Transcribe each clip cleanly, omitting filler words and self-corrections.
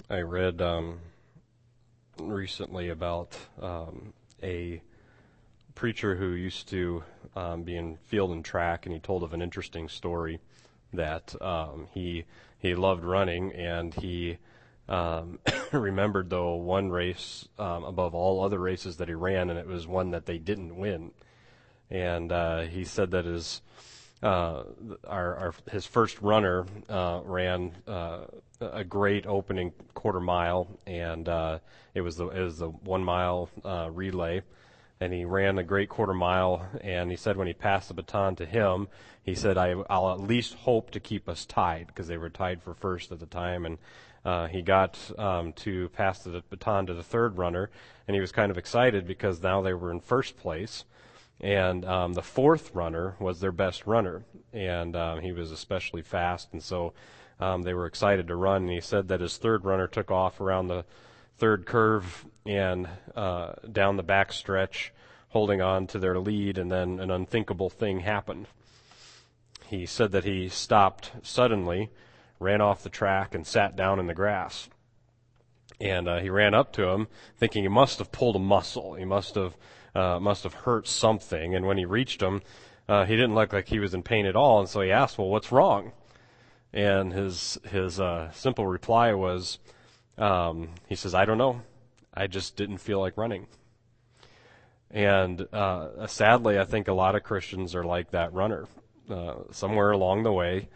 I read recently about a preacher who used to be in field and track, and he told of an interesting story that he loved running, and he remembered though one race above all other races that he ran, and it was one that they didn't win. And he said that his first runner ran a great opening quarter mile, and it was the 1 mile relay, and he ran a great quarter mile. And he said when he passed the baton to him, he said, I'll at least hope to keep us tied, because they were tied for first at the time. And he got to pass the baton to the third runner, and he was kind of excited because now they were in first place. And the fourth runner was their best runner, and he was especially fast, and so they were excited to run. And he said that his third runner took off around the third curve and down the back stretch, holding on to their lead, and then an unthinkable thing happened. He said that he stopped suddenly, ran off the track, and sat down in the grass. And he ran up to him, thinking he must have pulled a muscle. He must have hurt something. And when he reached him, he didn't look like he was in pain at all. And so he asked, "Well, what's wrong?" And his simple reply was, he says, "I don't know. I just didn't feel like running." And sadly, I think a lot of Christians are like that runner. Somewhere along the way,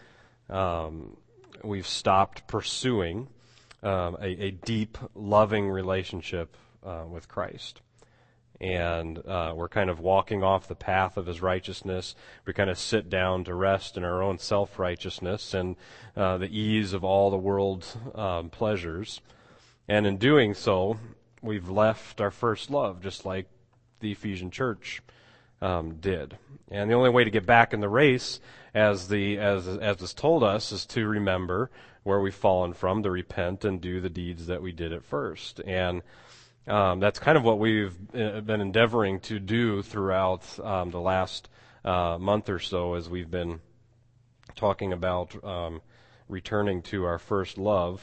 we've stopped pursuing a deep, loving relationship with Christ. And we're kind of walking off the path of His righteousness. We kind of sit down to rest in our own self-righteousness and the ease of all the world's pleasures. And in doing so, we've left our first love, just like the Ephesian church did. And the only way to get back in the race, as is told us, is to remember where we've fallen from, to repent and do the deeds that we did at first. And that's kind of what we've been endeavoring to do throughout the last month or so, as we've been talking about returning to our first love.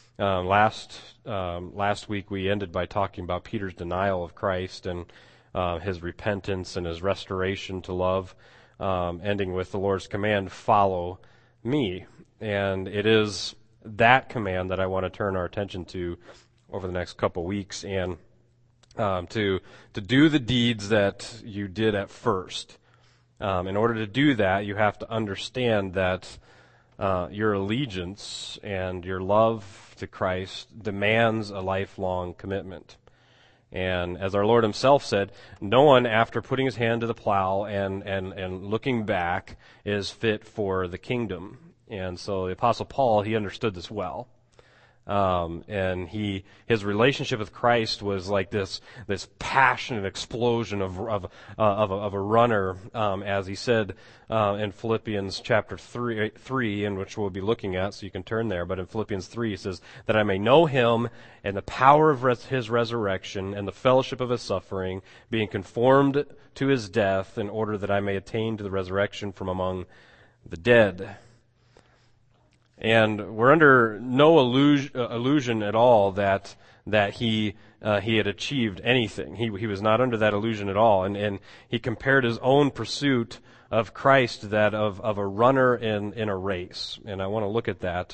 Last week we ended by talking about Peter's denial of Christ and his repentance and his restoration to love, ending with the Lord's command, "Follow me." And it is that command that I want to turn our attention to over the next couple weeks, and to do the deeds that you did at first. In order to do that, you have to understand that your allegiance and your love to Christ demands a lifelong commitment. And as our Lord Himself said, no one, after putting his hand to the plow and looking back, is fit for the kingdom. And so the Apostle Paul, he understood this well. And his relationship with Christ was like this passionate explosion of a runner, as he said in Philippians chapter 3, in which we'll be looking at, so you can turn there. But in Philippians 3, he says, "That I may know Him and the power of His resurrection and the fellowship of His suffering, being conformed to His death, in order that I may attain to the resurrection from among the dead." And we're under no illusion at all that he had achieved anything. He was not under that illusion at all. And he compared his own pursuit of Christ to that of a runner in a race. And I want to look at that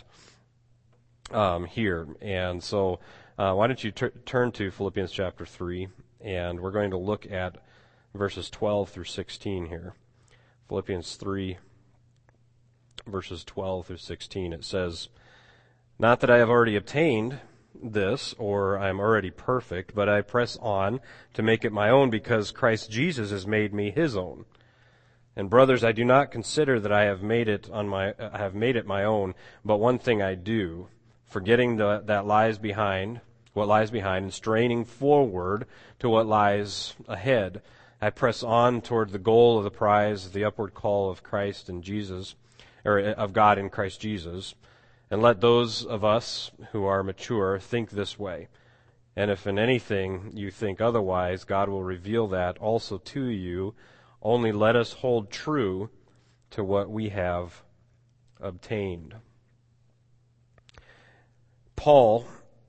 here. And so why don't you turn to Philippians chapter 3, and we're going to look at verses 12 through 16 here. Philippians 3. Verses 12 through 16, it says, "Not that I have already obtained this, or I am already perfect, but I press on to make it my own, because Christ Jesus has made me His own. And brothers, I do not consider that I have made it my own, but one thing I do, forgetting what lies behind, and straining forward to what lies ahead, I press on toward the goal of the prize of the upward call of Christ and Jesus." Or of God in Christ Jesus. "And let those of us who are mature think this way. And if in anything you think otherwise, God will reveal that also to you. Only let us hold true to what we have obtained." Paul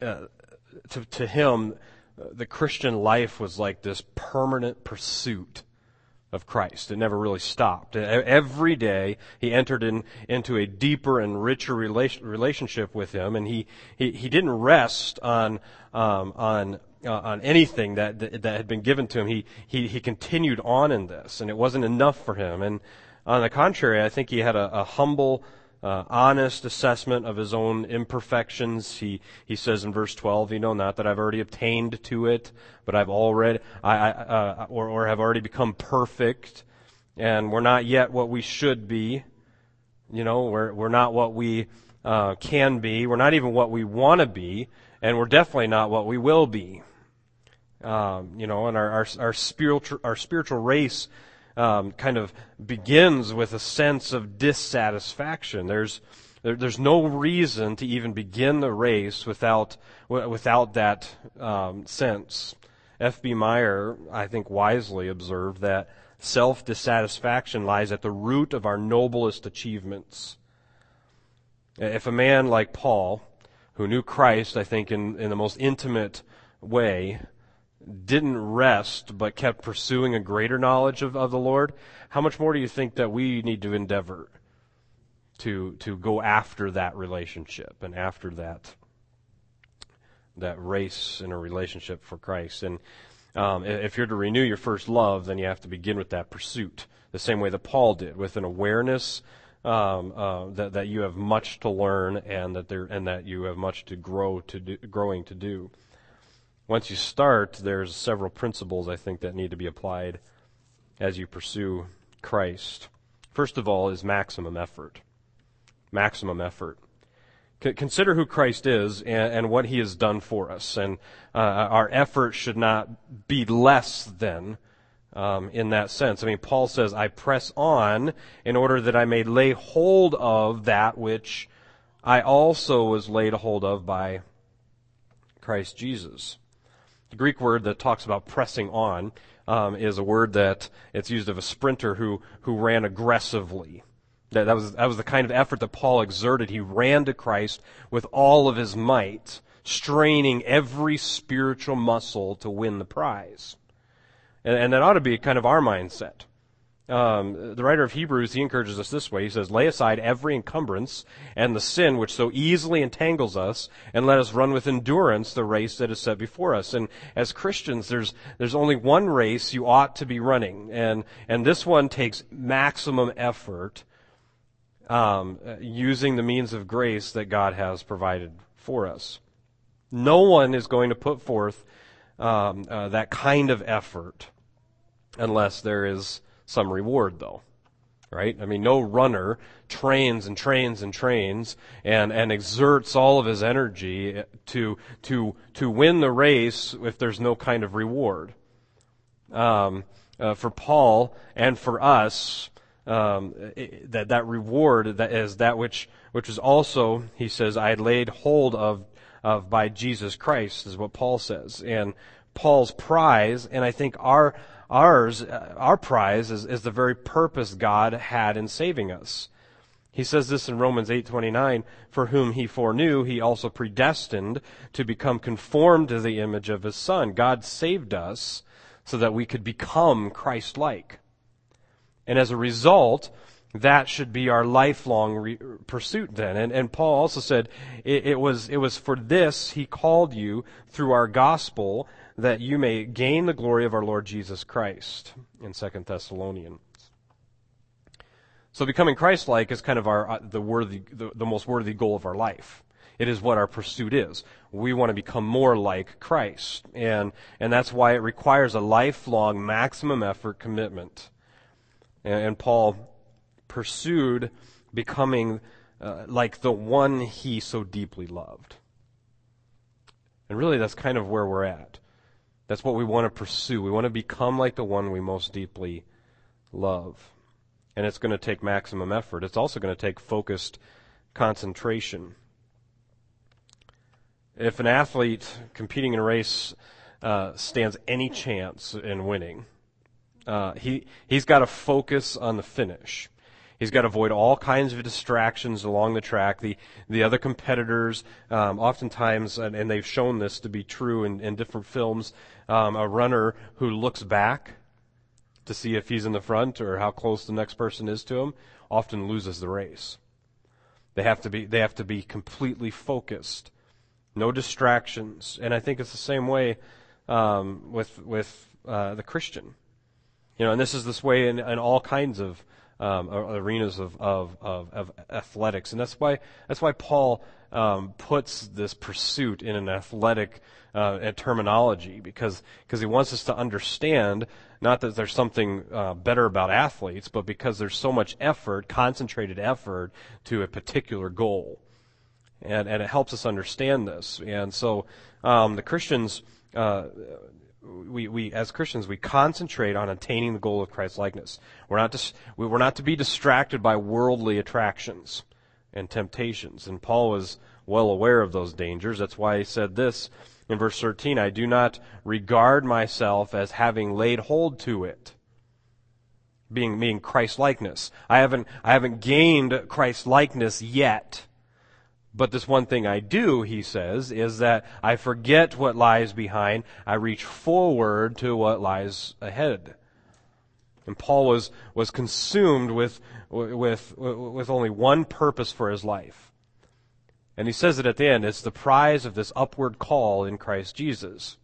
to him, the Christian life was like this permanent pursuit of Christ. It never really stopped. Every day he entered into a deeper and richer relationship with him, and he didn't rest on anything that had been given to him. He continued on in this, and it wasn't enough for him. And on the contrary, I think he had a humble, honest assessment of his own imperfections. He says in verse 12, not that I've already obtained to it, but I've already, or have already become perfect, and we're not yet what we should be. We're not what we can be. We're not even what we want to be, and we're definitely not what we will be. And our spiritual race kind of begins with a sense of dissatisfaction. There's no reason to even begin the race without that sense. F.B. Meyer, I think, wisely observed that self-dissatisfaction lies at the root of our noblest achievements. If a man like Paul, who knew Christ, I think, in the most intimate way, didn't rest but kept pursuing a greater knowledge of the Lord, how much more do you think that we need to endeavor to go after that relationship and after that race in a relationship for Christ? And if you're to renew your first love, then you have to begin with that pursuit, the same way that Paul did, with an awareness that you have much to learn and that you have much to growing to do. Once you start, there's several principles, I think, that need to be applied as you pursue Christ. First of all is maximum effort. Maximum effort. Consider who Christ is and what he has done for us. And our effort should not be less than in that sense. I mean, Paul says, I press on in order that I may lay hold of that which I also was laid hold of by Christ Jesus. The Greek word that talks about pressing on is a word that it's used of a sprinter who ran aggressively. That was the kind of effort that Paul exerted. He ran to Christ with all of his might, straining every spiritual muscle to win the prize. And that ought to be kind of our mindset. The writer of Hebrews, he encourages us this way. He says, lay aside every encumbrance and the sin which so easily entangles us, and let us run with endurance the race that is set before us. And as Christians, there's only one race you ought to be running. And this one takes maximum effort, using the means of grace that God has provided for us. No one is going to put forth that kind of effort unless there is some reward, though, right? I mean, no runner trains and trains and trains and exerts all of his energy to win the race if there's no kind of reward. For Paul and for us, that reward that is that which is also, he says, I laid hold of by Jesus Christ, is what Paul says. And Paul's prize, and I think our prize is the very purpose God had in saving us. He says this in Romans 8:29, for whom he foreknew, he also predestined to become conformed to the image of his Son. God saved us so that we could become Christ-like. And as a result, that should be our lifelong pursuit then. And Paul also said, it was for this he called you through our gospel, that you may gain the glory of our Lord Jesus Christ, in 2 Thessalonians. So becoming Christ-like is kind of the most worthy goal of our life. It is what our pursuit is. We want to become more like Christ. And that's why it requires a lifelong maximum effort commitment. And Paul pursued becoming like the one he so deeply loved. And really that's kind of where we're at. That's what we want to pursue. We want to become like the one we most deeply love. And it's going to take maximum effort. It's also going to take focused concentration. If an athlete competing in a race stands any chance in winning, he's got to focus on the finish. He's got to avoid all kinds of distractions along the track. The other competitors, oftentimes, and they've shown this to be true in different films, a runner who looks back to see if he's in the front or how close the next person is to him often loses the race. They have to be completely focused, no distractions. And I think it's the same way with the Christian. And this way in all kinds of arenas of athletics, and that's why Paul puts this pursuit in an athletic terminology, because he wants us to understand not that there's something better about athletes, but because there's so much effort, concentrated effort to a particular goal, and it helps us understand this. And so the Christians. We as Christians, we concentrate on attaining the goal of Christ's likeness. We're not to be distracted by worldly attractions and temptations. And Paul was well aware of those dangers. That's why he said this in verse 13, I do not regard myself as having laid hold to it. Being Christ's likeness. I haven't gained Christ's likeness yet. But this one thing I do, he says, is that I forget what lies behind. I reach forward to what lies ahead. And Paul was consumed with only one purpose for his life. And he says it at the end, it's the prize of this upward call in Christ Jesus.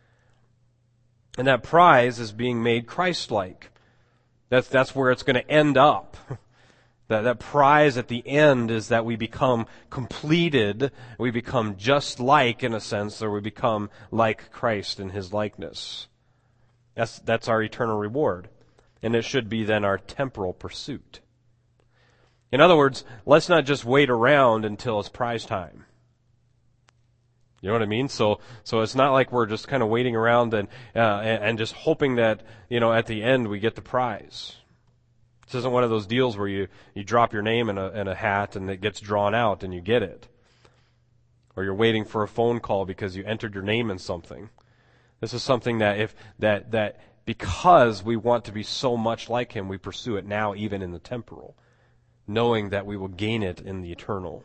And that prize is being made Christ-like. That's where it's going to end up. That prize at the end is that we become completed, we become just like, in a sense, or we become like Christ in His likeness. That's our eternal reward. And it should be then our temporal pursuit. In other words, let's not just wait around until it's prize time. You know what I mean? So it's not like we're just kind of waiting around and just hoping that, at the end we get the prize. This isn't one of those deals where you drop your name in a hat and it gets drawn out and you get it. Or you're waiting for a phone call because you entered your name in something. This is something that because we want to be so much like Him, we pursue it now, even in the temporal, knowing that we will gain it in the eternal.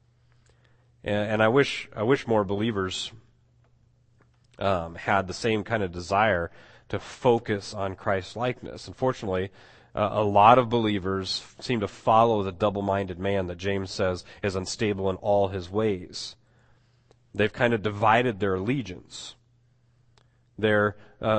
And I wish more believers had the same kind of desire to focus on Christ's likeness. Unfortunately, a lot of believers seem to follow the double-minded man that James says is unstable in all his ways. They've kind of divided their allegiance. They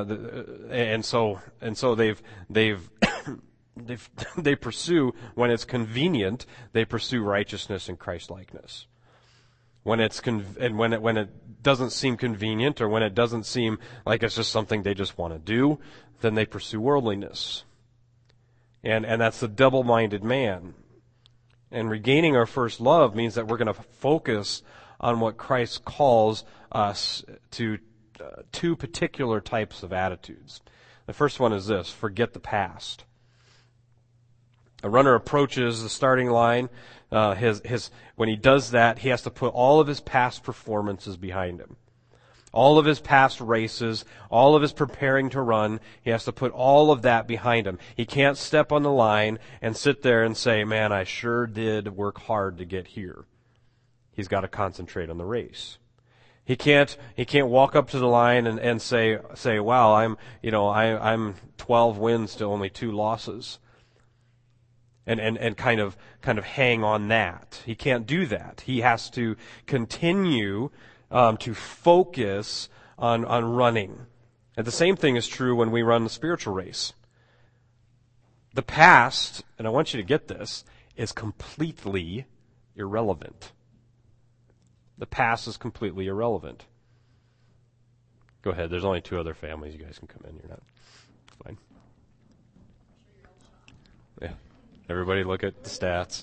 pursue, when it's convenient, they pursue righteousness and Christ-likeness. When it doesn't seem convenient, or when it doesn't seem like it's just something they just want to do, then they pursue worldliness. And that's the double-minded man. And regaining our first love means that we're going to focus on what Christ calls us to two particular types of attitudes. The first one is this: forget the past. A runner approaches the starting line. When he does that, he has to put all of his past performances behind him. All of his past races, all of his preparing to run, he has to put all of that behind him. He can't step on the line and sit there and say, man, I sure did work hard to get here. He's got to concentrate on the race. He can't walk up to the line and say, wow, I'm 12 wins to only 2 losses. And kind of hang on that. He can't do that. He has to continue to focus on running. And the same thing is true when we run the spiritual race. The past, and I want you to get this, is completely irrelevant. The past is completely irrelevant. Go ahead. There's only 2 other families. You guys can come in. You're not. It's fine. Yeah. Everybody look at the stats.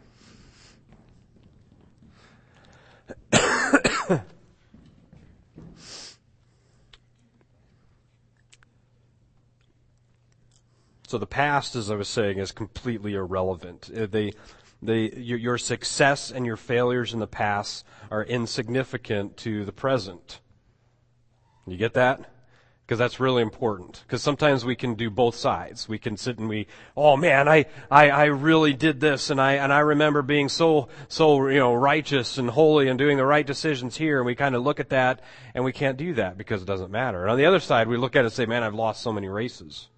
So the past, as I was saying, is completely irrelevant. Your success and your failures in the past are insignificant to the present. You get that? Because that's really important. Because sometimes we can do both sides. We can sit and oh man, I really did this, and I remember being so righteous and holy and doing the right decisions here, and we kind of look at that and we can't do that because it doesn't matter. And on the other side, we look at it and say, man, I've lost so many races.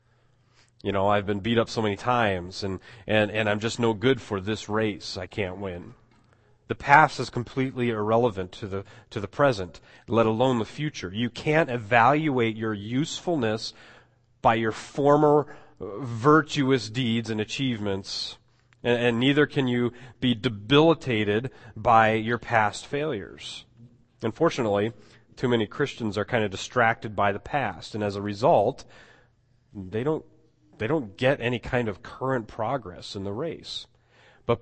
I've been beat up so many times, and I'm just no good for this race. I can't win. The past is completely irrelevant to the present, let alone the future. You can't evaluate your usefulness by your former virtuous deeds and achievements, and neither can you be debilitated by your past failures. Unfortunately, too many Christians are kind of distracted by the past, and as a result, they don't get any kind of current progress in the race. But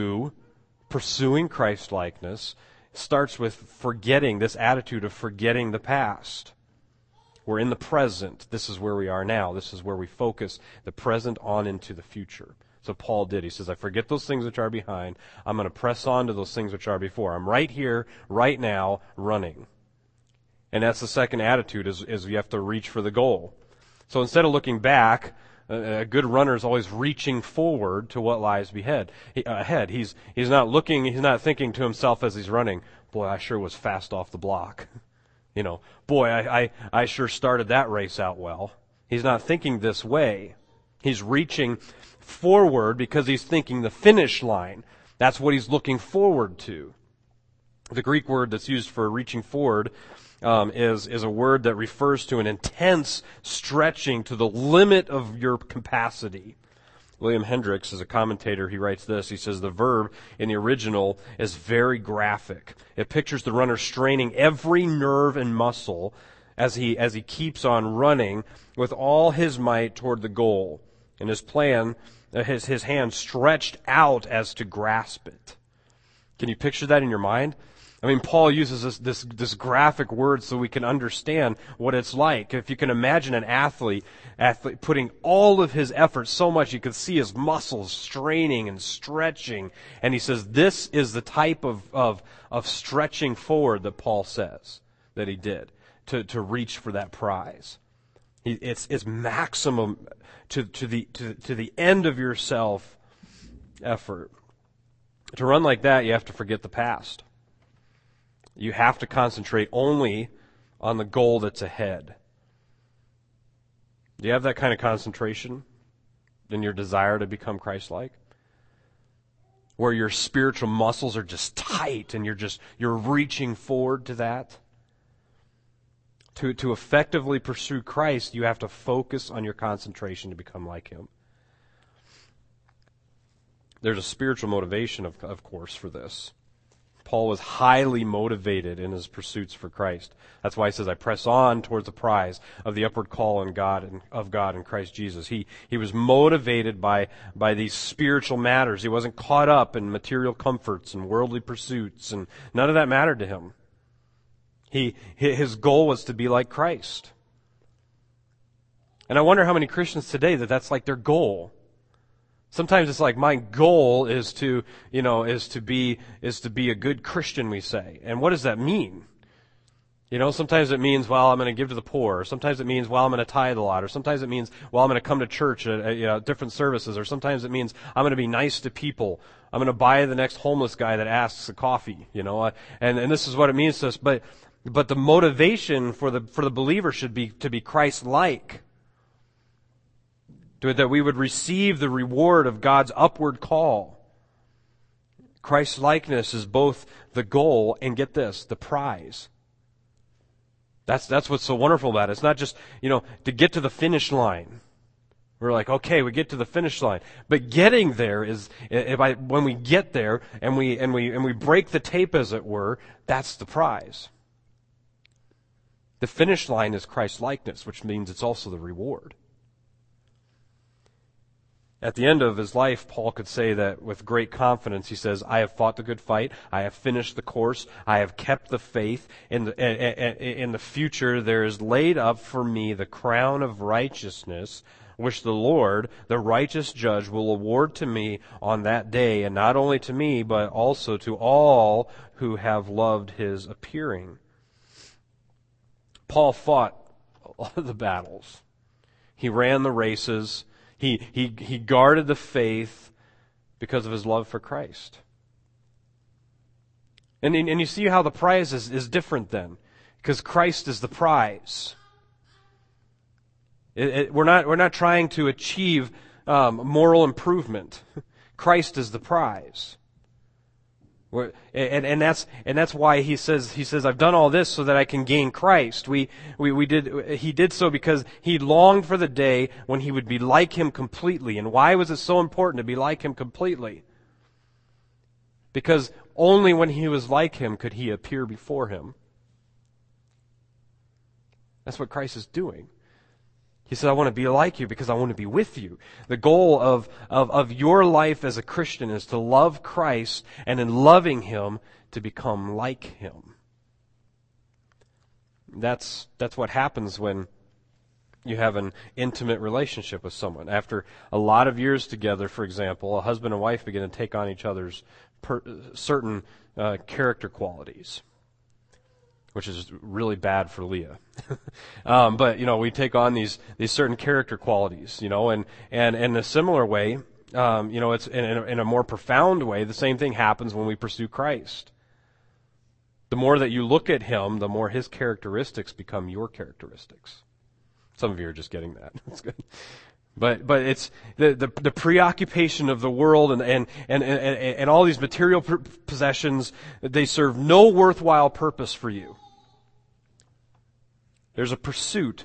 pursuing Christ-likeness starts with forgetting, this attitude of forgetting the past. We're in the present. This is where we are now. This is where we focus the present on into the future. So Paul did. He says, I forget those things which are behind. I'm going to press on to those things which are before. I'm right here, right now, running. And that's the second attitude, is you have to reach for the goal. So instead of looking back, a good runner is always reaching forward to what lies ahead. He's not thinking to himself as he's running, boy, I sure was fast off the block. Boy, I sure started that race out well. He's not thinking this way. He's reaching forward because he's thinking the finish line. That's what he's looking forward to. The Greek word that's used for reaching forward is a word that refers to an intense stretching to the limit of your capacity. William Hendricks is a commentator. He writes this. He says the verb in the original is very graphic. It pictures the runner straining every nerve and muscle as he keeps on running with all his might toward the goal. And his plan, his hand stretched out as to grasp it. Can you picture that in your mind? I mean, Paul uses this graphic word so we can understand what it's like. If you can imagine an athlete putting all of his effort so much, you can see his muscles straining and stretching. And he says this is the type of stretching forward that Paul says that he did to reach for that prize. It's maximum to the end of yourself effort. To run like that, you have to forget the past. You have to concentrate only on the goal that's ahead. Do you have that kind of concentration in your desire to become Christ-like? Where your spiritual muscles are just tight and you're reaching forward to that? To effectively pursue Christ, you have to focus on your concentration to become like Him. There's a spiritual motivation, of course, for this. Paul was highly motivated in his pursuits for Christ. That's why he says, I press on towards the prize of the upward call of God in Christ Jesus. He was motivated by these spiritual matters. He wasn't caught up in material comforts and worldly pursuits, and none of that mattered to him. His goal was to be like Christ. And I wonder how many Christians today that's like their goal. Sometimes it's like my goal is to be a good Christian, we say. And what does that mean? Sometimes it means, well, I'm going to give to the poor. Or sometimes it means, well, I'm going to tithe a lot. Or sometimes it means, well, I'm going to come to church at different services. Or sometimes it means, I'm going to be nice to people. I'm going to buy the next homeless guy that asks a coffee, And this is what it means to us. But the motivation for the believer should be to be Christ-like. That we would receive the reward of God's upward call. Christ-likeness is both the goal and, get this, the prize. That's what's so wonderful about it. It's not just, to get to the finish line. We're like, okay, we get to the finish line. But getting there is, when we get there and we break the tape, as it were, that's the prize. The finish line is Christ-likeness, which means it's also the reward. At the end of his life, Paul could say that with great confidence. He says, I have fought the good fight. I have finished the course. I have kept the faith. In the future, there is laid up for me the crown of righteousness, which the Lord, the righteous judge, will award to me on that day, and not only to me, but also to all who have loved his appearing. Paul fought the battles. He ran the races. He guarded the faith because of his love for Christ. And you see how the prize is different then, because Christ is the prize. We're not trying to achieve moral improvement. Christ is the prize. And that's why he says I've done all this so that I can gain Christ. He did so because he longed for the day when he would be like him completely. And why was it so important to be like him completely? Because only when he was like him could he appear before him. That's what Christ is doing. He said, I want to be like you because I want to be with you. The goal of your life as a Christian is to love Christ, and in loving him, to become like him. That's what happens when you have an intimate relationship with someone. After a lot of years together, for example, a husband and wife begin to take on each other's certain character qualities, which is really bad for Leah. But, we take on these certain character qualities, and in a similar way, it's in a more profound way, the same thing happens when we pursue Christ. The more that you look at him, the more his characteristics become your characteristics. Some of you are just getting that. That's good. But it's the preoccupation of the world and all these material possessions, they serve no worthwhile purpose for you. There's a pursuit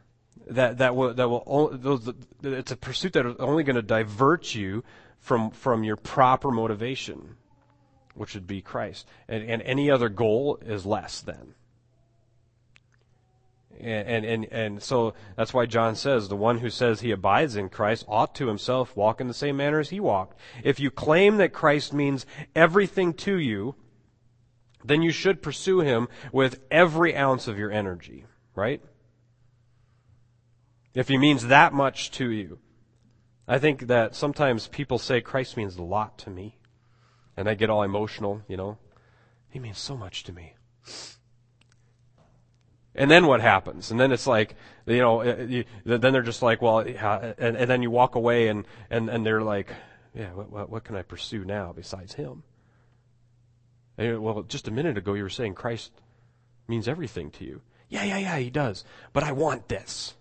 it's a pursuit that is only going to divert you from your proper motivation, which would be Christ. And any other goal is less than. And so that's why John says, the one who says he abides in Christ ought to himself walk in the same manner as he walked. If you claim that Christ means everything to you, then you should pursue him with every ounce of your energy. Right? If he means that much to you. I think that sometimes people say Christ means a lot to me. And I get all emotional, He means so much to me. And then what happens? And then it's like, then they're just like, well, yeah, and then you walk away and they're like, yeah, what can I pursue now besides him? And, well, just a minute ago you were saying Christ means everything to you. Yeah, he does. But I want this.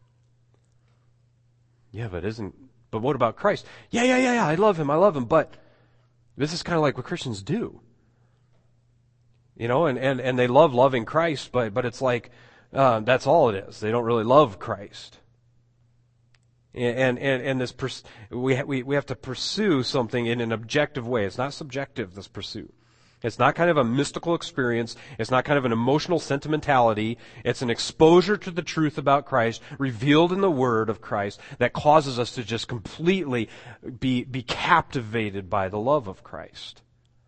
Yeah, but what about Christ? Yeah, I love him, but this is kind of like what Christians do. And they love loving Christ, but it's like, that's all it is. They don't really love Christ. And this, we have to pursue something in an objective way. It's not subjective, this pursuit. It's not kind of a mystical experience. It's not kind of an emotional sentimentality. It's an exposure to the truth about Christ revealed in the Word of Christ that causes us to just completely be captivated by the love of Christ.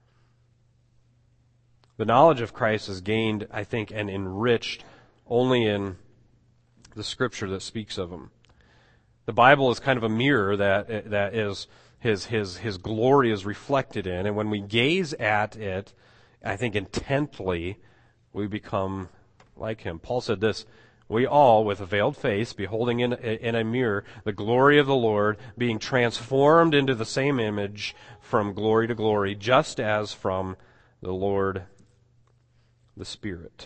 The knowledge of Christ is gained, I think, and enriched only in the Scripture that speaks of him. The Bible is kind of a mirror that is His glory is reflected in, and when we gaze at it, I think intently, we become like him. Paul said this, we all, with a veiled face, beholding in a mirror the glory of the Lord, being transformed into the same image from glory to glory, just as from the Lord the Spirit.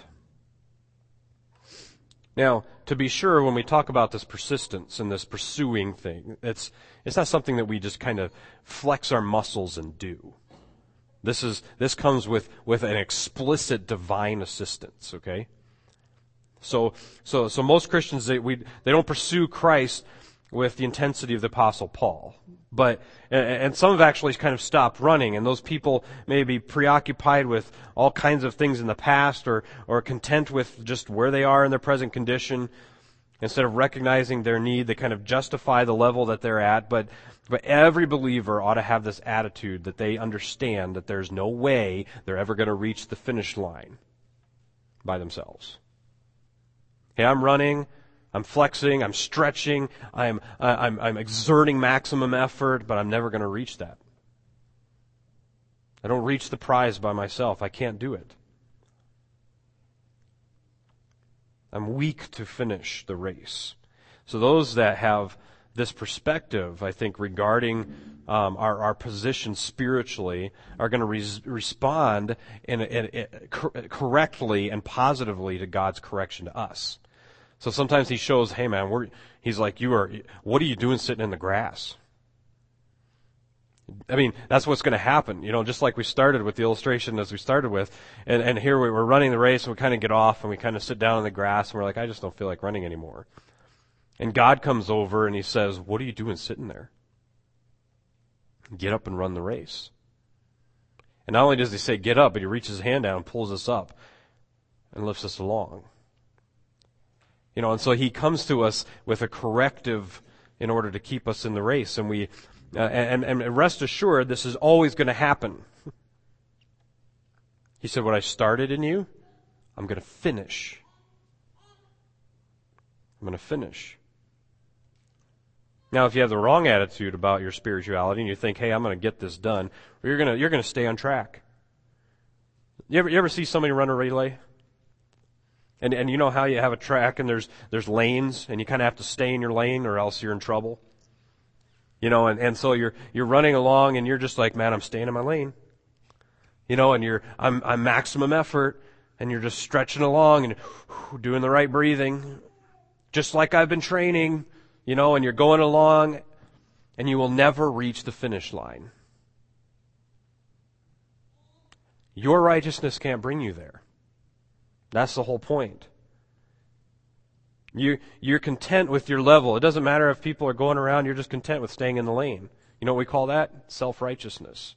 Now, to be sure, when we talk about this persistence and this pursuing thing, it's not something that we just kind of flex our muscles and do. This comes with an explicit divine assistance, okay? So most Christians, they don't pursue Christ with the intensity of the Apostle Paul. And some have actually kind of stopped running, and those people may be preoccupied with all kinds of things in the past or content with just where they are in their present condition. Instead of recognizing their need, they kind of justify the level that they're at. But every believer ought to have this attitude that they understand that there's no way they're ever going to reach the finish line by themselves. Hey, I'm running. I'm flexing, I'm stretching, I'm exerting maximum effort, but I'm never going to reach that. I don't reach the prize by myself. I can't do it. I'm weak to finish the race. So those that have this perspective, I think, regarding our position spiritually, are going to respond correctly and positively to God's correction to us. So sometimes He shows, hey man, He's like, what are you doing sitting in the grass? I mean, that's what's going to happen. Just like we started with the illustration as we started with, and here we're running the race and we kind of get off and we kind of sit down in the grass and we're like, I just don't feel like running anymore. And God comes over and He says, what are you doing sitting there? Get up and run the race. And not only does He say get up, but He reaches His hand down and pulls us up and lifts us along. And so He comes to us with a corrective in order to keep us in the race. And we and rest assured, this is always going to happen. He said, what I started in you, I'm going to finish. I'm going to finish. Now, if you have the wrong attitude about your spirituality and you think, hey, I'm going to get this done, you're going to stay on track. You ever see somebody run a relay? And you know how you have a track and there's lanes and you kind of have to stay in your lane or else you're in trouble. And so you're running along and you're just like, man, I'm staying in my lane. And I'm maximum effort and you're just stretching along and doing the right breathing, just like I've been training, and you're going along and you will never reach the finish line. Your righteousness can't bring you there. That's the whole point. You're content with your level. It doesn't matter if people are going around, you're just content with staying in the lane. You know what we call that? Self-righteousness.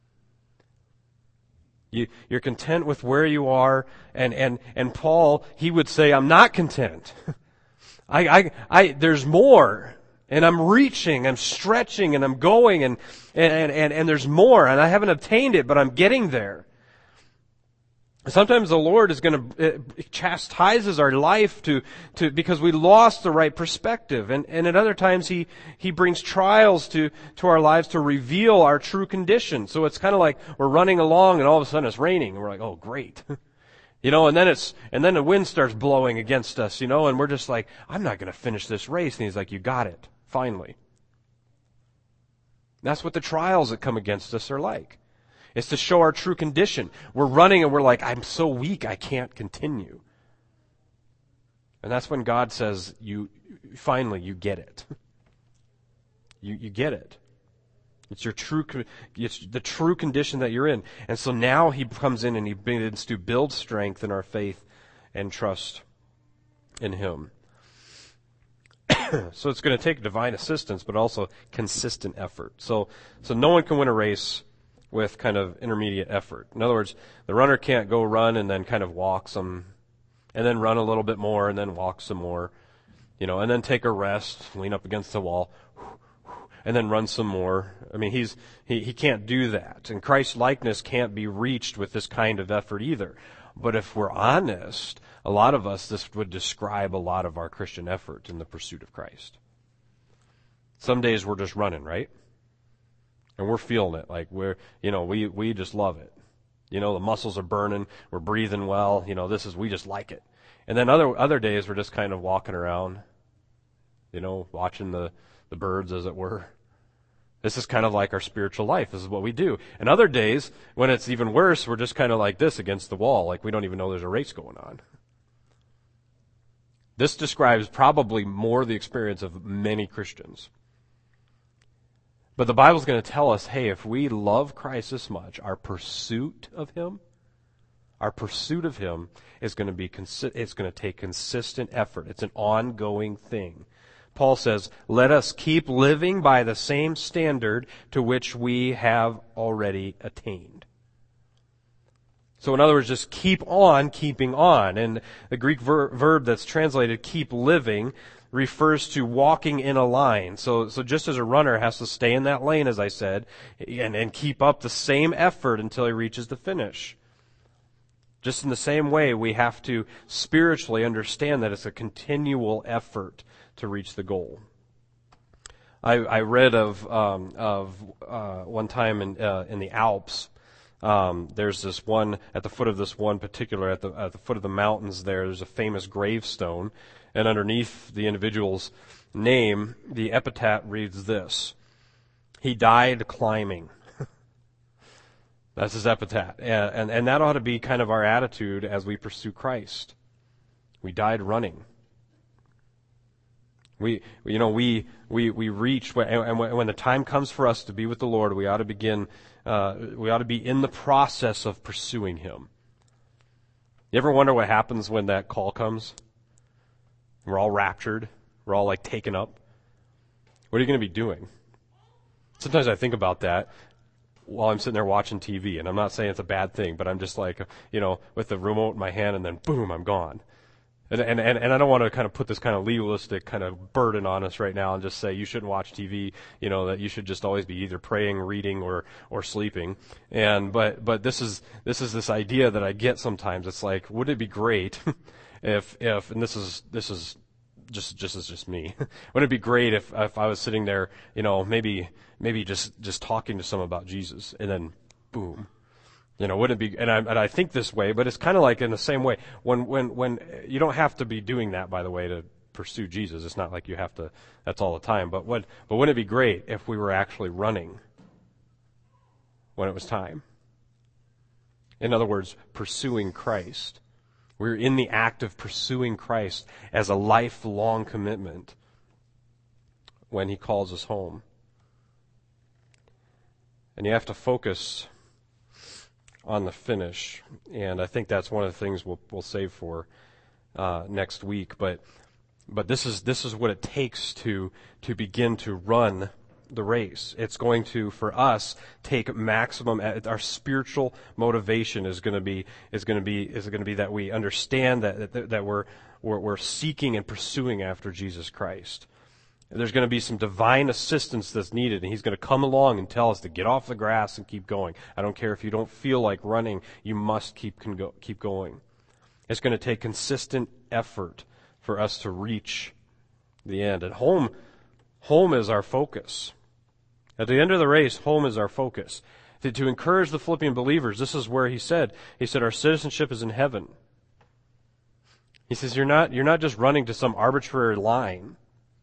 You're content with where you are, and Paul, he would say, I'm not content. There's more, and I'm reaching, I'm stretching, and I'm going, and there's more, and I haven't obtained it, but I'm getting there. Sometimes the Lord is going to chastises our life to because we lost the right perspective, and at other times He brings trials to our lives to reveal our true condition. So it's kind of like we're running along, and all of a sudden it's raining, and we're like, oh great, and then the wind starts blowing against us, and we're just like, I'm not going to finish this race. And He's like, you got it, finally. That's what the trials that come against us are like. It's to show our true condition. We're running and we're like, I'm so weak, I can't continue. And that's when God says, finally, you get it. You get it. It's the true condition that you're in. And so now He comes in and He begins to build strength in our faith and trust in Him. So it's going to take divine assistance, but also consistent effort. So no one can win a race with kind of intermediate effort. In other words, the runner can't go run and then kind of walk some, and then run a little bit more and then walk some more, and then take a rest, lean up against the wall, and then run some more. I mean, he can't do that. And Christ's likeness can't be reached with this kind of effort either. But if we're honest, a lot of us, this would describe a lot of our Christian effort in the pursuit of Christ. Some days we're just running, right? And we're feeling it, like we just love it. The muscles are burning, we're breathing well, we just like it. And then other days we're just kind of walking around, watching the birds, as it were. This is kind of like our spiritual life. This is what we do. And other days, when it's even worse, we're just kind of like this against the wall, like we don't even know there's a race going on. This describes probably more the experience of many Christians. But the Bible's going to tell us, hey, if we love Christ this much, our pursuit of Him is going to be it's going to take consistent effort. It's an ongoing thing. Paul says, let us keep living by the same standard to which we have already attained. So in other words, just keep on keeping on. And the Greek verb that's translated keep living refers to walking in a line. So just as a runner has to stay in that lane, as I said, and keep up the same effort until he reaches the finish. Just in the same way, we have to spiritually understand that it's a continual effort to reach the goal. I read of one time in the Alps, There's this one at the foot of this one particular at the foot of the mountains. There's a famous gravestone, and underneath the individual's name, the epitaph reads this: "He died climbing." That's his epitaph, and that ought to be kind of our attitude as we pursue Christ. We died running. We reach, and when the time comes for us to be with the Lord, we ought to begin. We ought to be in the process of pursuing Him. You ever wonder what happens when that call comes? We're all raptured. We're all like taken up. What are you going to be doing? Sometimes I think about that while I'm sitting there watching TV, and I'm not saying it's a bad thing, but I'm just like, with the remote in my hand, and then boom, I'm gone. And I don't want to kind of put this kind of legalistic kind of burden on us right now and just say you shouldn't watch TV, that you should just always be either praying, reading, or sleeping. But this is this idea that I get sometimes. It's like, would it be great if and this is just me. Wouldn't it be great if I was sitting there, maybe just talking to someone about Jesus, and then boom. Wouldn't it be, and I think this way, but it's kind of like in the same way. When you don't have to be doing that, by the way, to pursue Jesus. It's not like you have to, that's all the time. But wouldn't it be great if we were actually running when it was time? In other words, pursuing Christ. We're in the act of pursuing Christ as a lifelong commitment when He calls us home. And you have to focus on the finish, and I think that's one of the things we'll save for next week. But this is what it takes to begin to run the race. It's going to, for us, take maximum. Our spiritual motivation is going to be that we understand that we're seeking and pursuing after Jesus Christ. There's going to be some divine assistance that's needed, and He's going to come along and tell us to get off the grass and keep going. I don't care if you don't feel like running, you must keep going. It's going to take consistent effort for us to reach the end. And home is our focus. At the end of the race, home is our focus. To encourage the Philippian believers, this is where he said, our citizenship is in heaven. He says, you're not just running to some arbitrary line.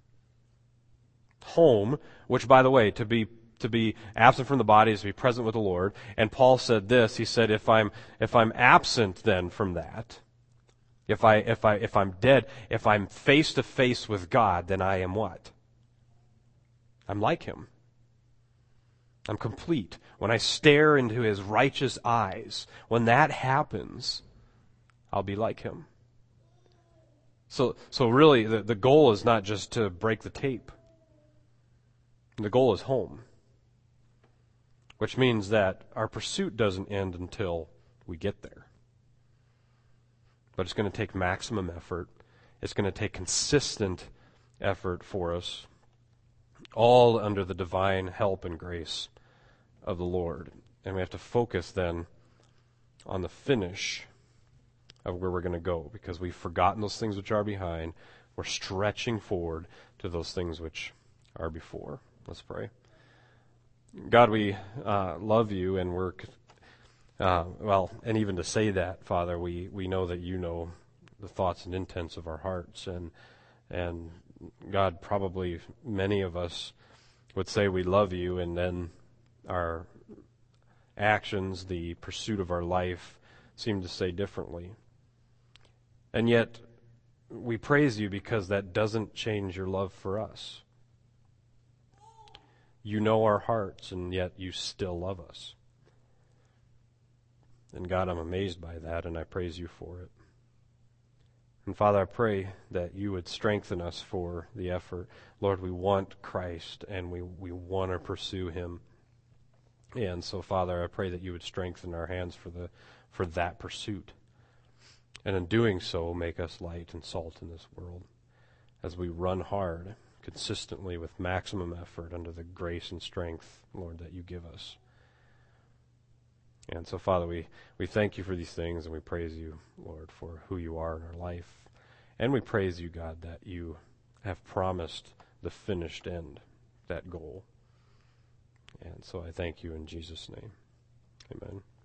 Home, which, by the way, to be absent from the body is to be present with the Lord. And Paul said this. He said, if I'm absent then from that, if I'm dead, if I'm face to face with God, then I am what? I'm like Him. I'm complete. When I stare into His righteous eyes, when that happens, I'll be like Him. So really, the goal is not just to break the tape. The goal is home, which means that our pursuit doesn't end until we get there. But it's going to take maximum effort. It's going to take consistent effort for us, all under the divine help and grace of the Lord. And we have to focus then on the finish of where we're going to go, because we've forgotten those things which are behind. We're stretching forward to those things which are before. Let's pray. God, we love You, and we're, and even to say that, Father, we know that You know the thoughts and intents of our hearts, and God, probably many of us would say we love You, and then our actions, the pursuit of our life, seem to say differently. And yet, we praise You because that doesn't change Your love for us. You know our hearts, and yet You still love us. And God, I'm amazed by that, and I praise You for it. And Father, I pray that You would strengthen us for the effort. Lord, we want Christ, and we want to pursue Him. And so, Father, I pray that You would strengthen our hands for that pursuit. And in doing so, make us light and salt in this world as we run hard, consistently, with maximum effort under the grace and strength, Lord, that You give us. And so, Father, we thank You for these things, and we praise You, Lord, for who You are in our life. And we praise You, God, that You have promised the finished end, that goal. And so I thank You in Jesus' name. Amen.